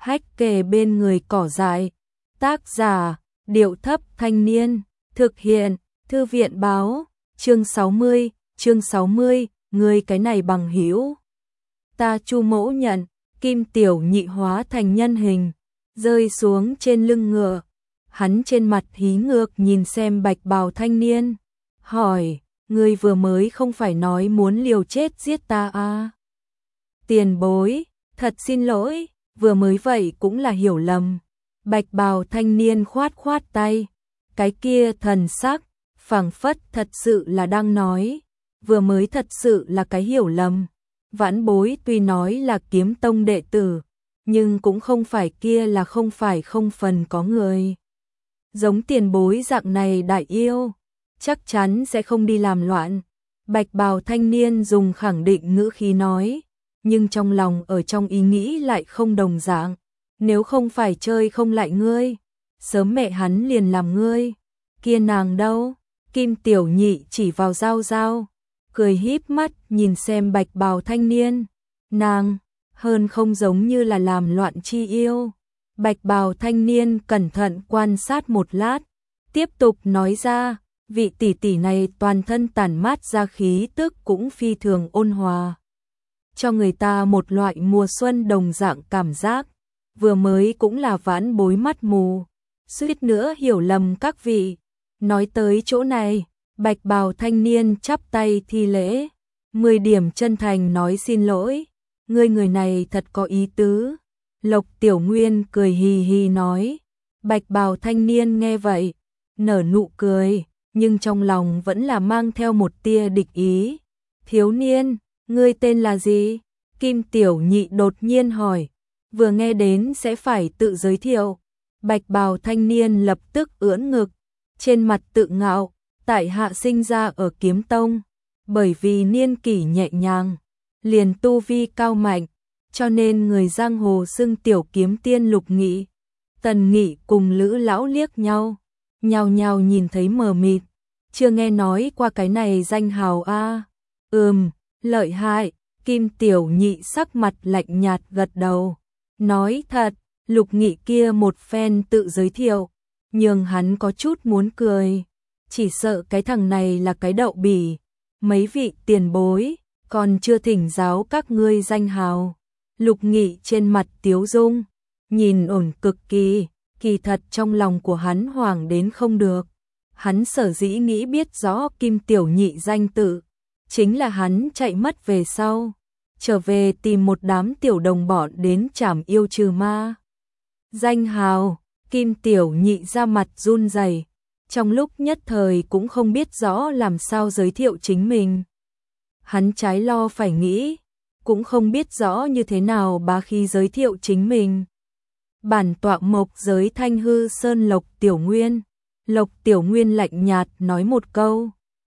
hách kề bên người cỏ dại. Tác giả, Điệu Thấp Thanh Niên, thực hiện, Thư viện báo, chương 60, ngươi cái này bằng hữu. Ta Chu Mỗ nhận, Kim Tiểu Nhị hóa thành nhân hình, rơi xuống trên lưng ngựa. Hắn trên mặt hí ngược nhìn xem bạch bào thanh niên, hỏi, ngươi vừa mới không phải nói muốn liều chết giết ta à? Tiền bối, thật xin lỗi, vừa mới vậy cũng là hiểu lầm. Bạch bào thanh niên khoát khoát tay, cái kia thần sắc, phảng phất thật sự là đang nói, vừa mới thật sự là cái hiểu lầm. Vãn bối tuy nói là kiếm tông đệ tử, nhưng cũng không phải kia là không phải không phần có người. Giống tiền bối dạng này đại yêu, chắc chắn sẽ không đi làm loạn. Bạch bào thanh niên dùng khẳng định ngữ khí nói, nhưng trong lòng ở trong ý nghĩ lại không đồng dạng. Nếu không phải chơi không lại ngươi, sớm mẹ hắn liền làm ngươi. Kia nàng đâu? Kim Tiểu Nhị chỉ vào Giao Giao, cười híp mắt nhìn xem bạch bào thanh niên. Nàng, hơn không giống như là làm loạn chi yêu. Bạch bào thanh niên cẩn thận quan sát một lát, tiếp tục nói ra, vị tỷ tỷ này toàn thân tản mát ra khí tức cũng phi thường ôn hòa, cho người ta một loại mùa xuân đồng dạng cảm giác. Vừa mới cũng là vãn bối mắt mù, suýt nữa hiểu lầm các vị. Nói tới chỗ này, bạch bào thanh niên chắp tay thi lễ, 10 điểm chân thành nói xin lỗi, ngươi người này thật có ý tứ. Lộc Tiểu Nguyên cười hì hì nói, bạch bào thanh niên nghe vậy, nở nụ cười, nhưng trong lòng vẫn là mang theo một tia địch ý. Thiếu niên, ngươi tên là gì? Kim Tiểu Nhị đột nhiên hỏi, vừa nghe đến sẽ phải tự giới thiệu. Bạch bào thanh niên lập tức ưỡn ngực, trên mặt tự ngạo, tại hạ sinh ra ở kiếm tông, bởi vì niên kỷ nhẹ nhàng, liền tu vi cao mạnh, cho nên người giang hồ xưng tiểu kiếm tiên Lục Nghị. Tần Nghị cùng Lữ lão liếc nhau, nhao nhao nhìn thấy mờ mịt, chưa nghe nói qua cái này danh hào a. Lợi hại. Kim Tiểu Nhị sắc mặt lạnh nhạt gật đầu, nói thật, Lục Nghị kia một phen tự giới thiệu, nhưng hắn có chút muốn cười, chỉ sợ cái thằng này là cái đậu bỉ. Mấy vị tiền bối, còn chưa thỉnh giáo các ngươi danh hào. Lục Nghị trên mặt tiếu dung, nhìn ổn cực kỳ, kỳ thật trong lòng của hắn hoảng đến không được. Hắn sở dĩ nghĩ biết rõ Kim Tiểu Nhị danh tự, chính là hắn chạy mất về sau, trở về tìm một đám tiểu đồng bọn đến trảm yêu trừ ma. Danh hào, Kim Tiểu Nhị ra mặt run rẩy, trong lúc nhất thời cũng không biết rõ làm sao giới thiệu chính mình. Hắn trái lo phải nghĩ, cũng không biết rõ như thế nào bá khí giới thiệu chính mình. Bản tọa Mộc Giới Thanh Hư Sơn Lộc Tiểu Nguyên. Lộc Tiểu Nguyên lạnh nhạt nói một câu.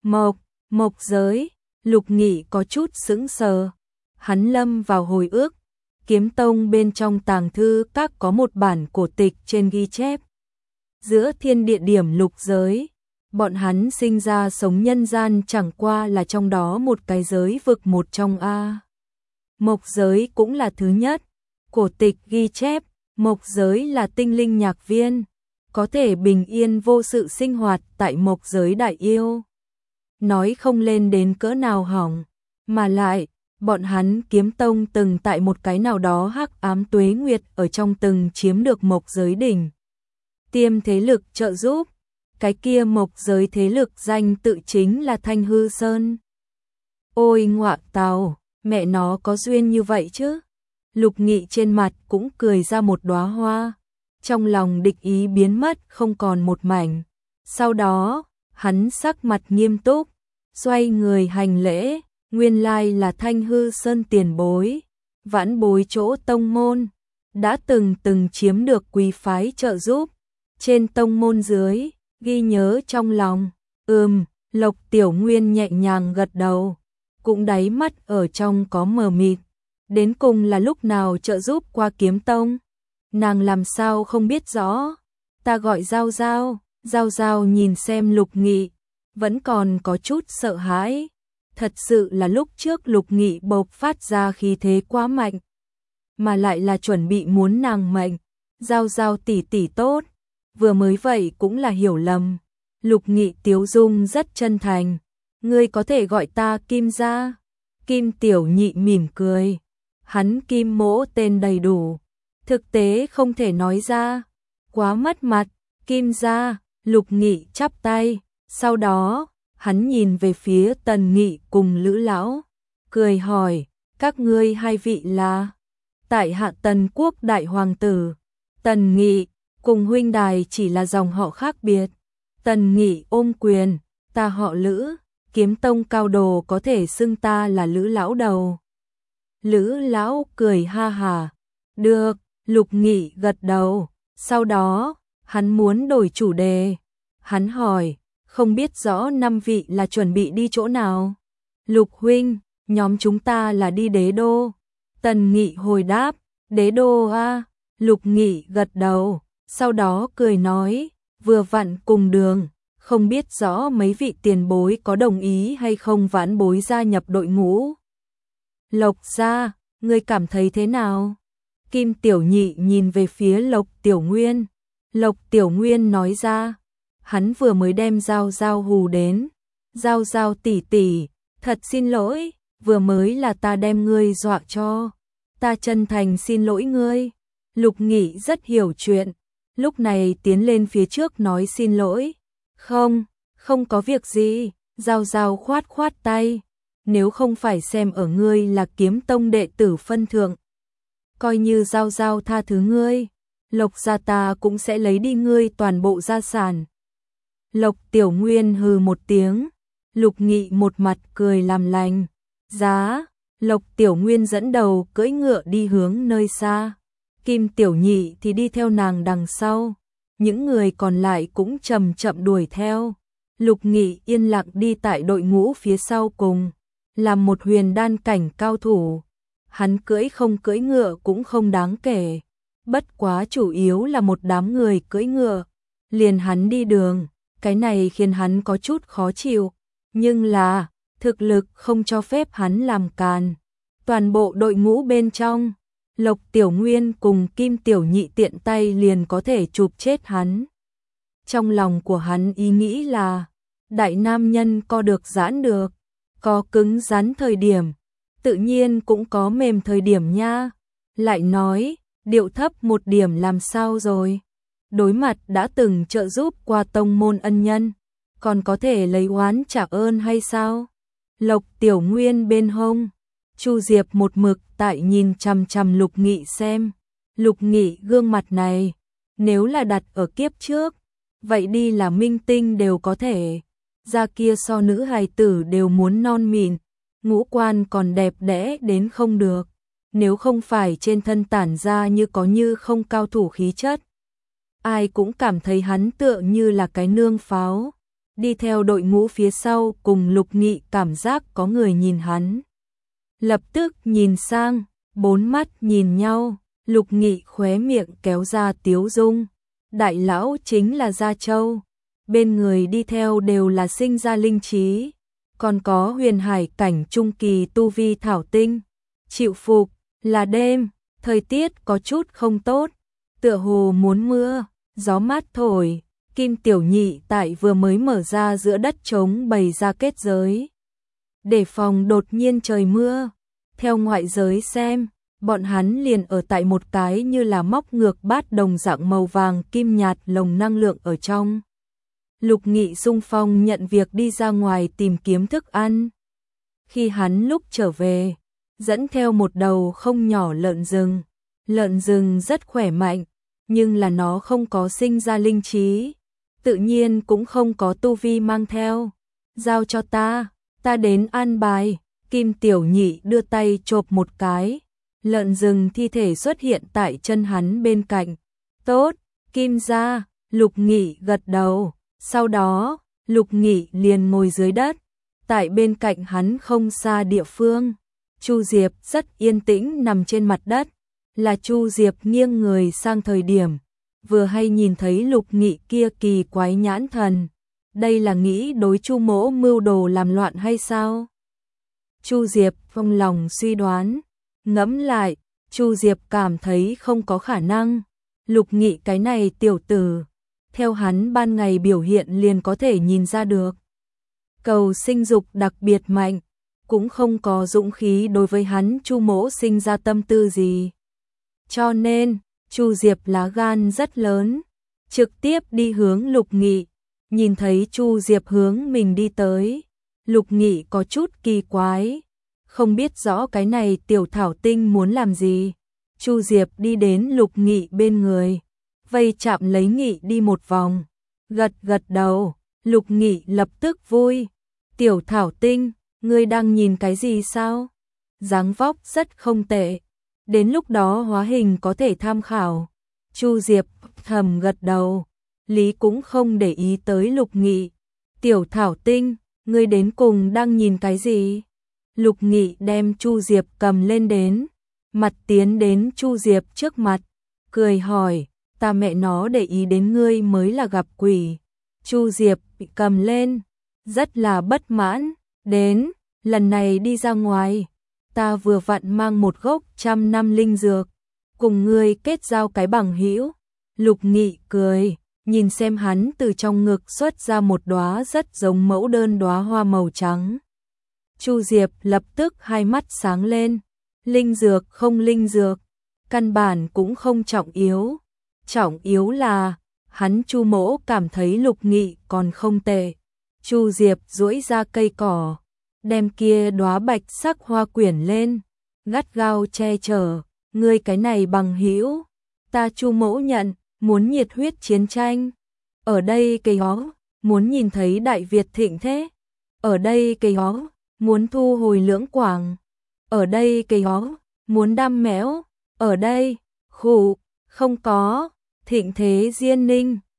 Mộc Giới. Lục Nghị có chút sững sờ. Hắn lâm vào hồi ức. Kiếm tông bên trong tàng thư các có một bản cổ tịch trên ghi chép. Giữa thiên địa điểm lục giới, bọn hắn sinh ra sống nhân gian chẳng qua là trong đó một cái giới vực một trong a. Mộc giới cũng là thứ nhất. Cổ tịch ghi chép, Mộc giới là tinh linh nhạc viên, có thể bình yên vô sự sinh hoạt tại Mộc giới đại yêu. Nói không lên đến cỡ nào hỏng, mà lại, bọn hắn kiếm tông từng tại một cái nào đó hắc ám tuế nguyệt ở trong từng chiếm được Mộc giới đỉnh tiêm thế lực trợ giúp. Cái kia Mộc giới thế lực danh tự chính là Thanh Hư Sơn. Ôi ngọa tào, mẹ nó có duyên như vậy chứ. Lục Nghị trên mặt cũng cười ra một đóa hoa, trong lòng địch ý biến mất không còn một mảnh. Sau đó, hắn sắc mặt nghiêm túc, xoay người hành lễ, nguyên lai là Thanh Hư Sơn tiền bối, vãn bối chỗ tông môn, đã từng chiếm được quý phái trợ giúp, trên tông môn dưới, ghi nhớ trong lòng. Lộc Tiểu Nguyên nhẹ nhàng gật đầu, cũng đáy mắt ở trong có mờ mịt. Đến cùng là lúc nào trợ giúp qua kiếm tông? Nàng làm sao không biết rõ? Ta gọi Giao Giao. Giao Giao nhìn xem Lục Nghị, vẫn còn có chút sợ hãi. Thật sự là lúc trước Lục Nghị bộc phát ra khí thế quá mạnh. mà lại là chuẩn bị muốn nàng mệnh. Giao Giao tỷ tỷ tốt, vừa mới vậy cũng là hiểu lầm. Lục Nghị tiếu dung rất chân thành, ngươi có thể gọi ta Kim gia. Kim Tiểu Nhị mỉm cười, hắn Kim Mỗ tên đầy đủ, thực tế không thể nói ra, quá mất mặt. Kim gia. Lục Nghị chắp tay, sau đó hắn nhìn về phía Tần Nghị cùng Lữ lão, cười hỏi, các ngươi hai vị là? Tại hạ Tần Quốc đại hoàng tử. Tần Nghị, cùng huynh đài chỉ là dòng họ khác biệt. Tần Nghị ôm quyền, ta họ Lữ, Kiếm Tông cao đồ có thể xưng ta là Lữ lão đầu. Lữ lão cười ha hà, được. Lục Nghị gật đầu, sau đó hắn muốn đổi chủ đề. Hắn hỏi, không biết rõ năm vị là chuẩn bị đi chỗ nào? Lục huynh, nhóm chúng ta là đi Đế Đô. Tần Nghị hồi đáp, Đế Đô a. Lục Nghị gật đầu, sau đó cười nói, vừa vặn cùng đường, không biết rõ mấy vị tiền bối có đồng ý hay không vãn bối gia nhập đội ngũ. Lộc gia, ngươi cảm thấy thế nào? Kim Tiểu Nhị nhìn về phía Lộc Tiểu Nguyên. Lộc Tiểu Nguyên nói ra, hắn vừa mới đem Giao Giao hù đến. Giao Giao tỷ tỷ, thật xin lỗi, vừa mới là ta đem ngươi dọa cho. Ta chân thành xin lỗi ngươi. Lục Nghị rất hiểu chuyện, lúc này tiến lên phía trước nói xin lỗi. Không có việc gì. Giao Giao khoát khoát tay, nếu không phải xem ở ngươi là Kiếm Tông đệ tử phân thượng, coi như Giao Giao tha thứ ngươi, Lộc gia ta cũng sẽ lấy đi ngươi toàn bộ gia sản. Lộc Tiểu Nguyên hừ một tiếng, Lục Nghị một mặt cười làm lành. Giá. Lộc Tiểu Nguyên dẫn đầu cưỡi ngựa đi hướng nơi xa, Kim Tiểu Nhị thì đi theo nàng đằng sau, những người còn lại cũng chậm chậm đuổi theo. Lục Nghị yên lặng đi tại đội ngũ phía sau cùng, làm một huyền đan cảnh cao thủ. Hắn cưỡi không cưỡi ngựa cũng không đáng kể, bất quá chủ yếu là một đám người cưỡi ngựa, liền hắn đi đường, cái này khiến hắn có chút khó chịu, nhưng là thực lực không cho phép hắn làm càn. Toàn bộ đội ngũ bên trong, Lộc Tiểu Nguyên cùng Kim Tiểu Nhị tiện tay liền có thể chụp chết hắn. Trong lòng của hắn ý nghĩ là, đại nam nhân co được giãn được, có cứng rắn thời điểm, tự nhiên cũng có mềm thời điểm nha. Lại nói, điệu thấp một điểm làm sao rồi? Đối mặt đã từng trợ giúp qua tông môn ân nhân, còn có thể lấy oán trả ơn hay sao? Lộc Tiểu Nguyên bên hông, Chu Diệp một mực tại nhìn chằm chằm Lục Nghị xem. Lục Nghị gương mặt này, nếu là đặt ở kiếp trước, vậy đi là minh tinh đều có thể. Da kia so nữ hài tử đều muốn non mịn, ngũ quan còn đẹp đẽ đến không được. Nếu không phải trên thân tản ra như có như không cao thủ khí chất, ai cũng cảm thấy hắn tựa như là cái nương pháo. Đi theo đội ngũ phía sau cùng Lục Nghị cảm giác có người nhìn hắn. Lập tức nhìn sang, bốn mắt nhìn nhau, Lục Nghị khóe miệng kéo ra tiếu dung. Đại lão chính là Gia Châu, bên người đi theo đều là sinh ra linh trí, còn có huyền hải cảnh trung kỳ tu vi thảo tinh. Chịu phục, là đêm, thời tiết có chút không tốt, tựa hồ muốn mưa, gió mát thổi. Kim Tiểu Nhị tại vừa mới mở ra giữa đất trống bày ra kết giới, để phòng đột nhiên trời mưa. Theo ngoại giới xem, bọn hắn liền ở tại một cái như là móc ngược bát đồng dạng màu vàng kim nhạt lồng năng lượng ở trong. Lục Nghị xung phong nhận việc đi ra ngoài tìm kiếm thức ăn. Khi hắn lúc trở về, dẫn theo một đầu không nhỏ lợn rừng. Lợn rừng rất khỏe mạnh, nhưng là nó không có sinh ra linh trí, tự nhiên cũng không có tu vi mang theo. Giao cho ta đến an bài. Kim Tiểu Nhị đưa tay chộp một cái, lợn rừng thi thể xuất hiện tại chân hắn bên cạnh. Tốt, Kim gia. Lục Nghị gật đầu, sau đó Lục Nghị liền ngồi dưới đất, tại bên cạnh hắn không xa địa phương. Chu Diệp rất yên tĩnh nằm trên mặt đất, là Chu Diệp nghiêng người sang thời điểm, vừa hay nhìn thấy Lục Nghị kia kỳ quái nhãn thần. Đây là nghĩ đối Chu mỗ mưu đồ làm loạn hay sao? Chu Diệp trong lòng suy đoán, ngẫm lại, Chu Diệp cảm thấy không có khả năng. Lục Nghị cái này tiểu tử, theo hắn ban ngày biểu hiện liền có thể nhìn ra được. Cầu sinh dục đặc biệt mạnh, cũng không có dũng khí đối với hắn Chu mỗ sinh ra tâm tư gì. Cho nên, Chu Diệp lá gan rất lớn, trực tiếp đi hướng Lục Nghị, nhìn thấy Chu Diệp hướng mình đi tới. Lục Nghị có chút kỳ quái, không biết rõ cái này tiểu thảo tinh muốn làm gì. Chu Diệp đi đến Lục Nghị bên người, vây chạm lấy Nghị đi một vòng, gật gật đầu. Lục Nghị lập tức vui. Tiểu thảo tinh, ngươi đang nhìn cái gì sao? Dáng vóc rất không tệ, đến lúc đó hóa hình có thể tham khảo. Chu Diệp thầm gật đầu, lý cũng không để ý tới Lục Nghị. Tiểu thảo tinh, ngươi đến cùng đang nhìn cái gì? Lục Nghị đem Chu Diệp cầm lên đến, mặt tiến đến Chu Diệp trước mặt, cười hỏi, ta mẹ nó để ý đến ngươi mới là gặp quỷ. Chu Diệp bị cầm lên, rất là bất mãn, đến, lần này đi ra ngoài, ta vừa vặn mang một gốc 100 năm linh dược, cùng ngươi kết giao cái bằng hữu. Lục Nghị cười, nhìn xem hắn từ trong ngực xuất ra một đóa rất giống mẫu đơn đóa hoa màu trắng. Chu Diệp lập tức hai mắt sáng lên, linh dược không linh dược, căn bản cũng không trọng yếu. Trọng yếu là, hắn Chu mỗ cảm thấy Lục Nghị còn không tệ. Chu Diệp duỗi ra cây cỏ, đem kia đóa bạch sắc hoa quyển lên, gắt gao che chở, ngươi cái này bằng hữu, ta Chu mỗ nhận, muốn nhiệt huyết chiến tranh. Ở đây cây hó, muốn nhìn thấy Đại Việt thịnh thế. Ở đây cây hó, muốn thu hồi Lưỡng Quảng. Ở đây cây hó, muốn đam mẽo. Ở đây, khụ, không có, thịnh thế Diên Ninh.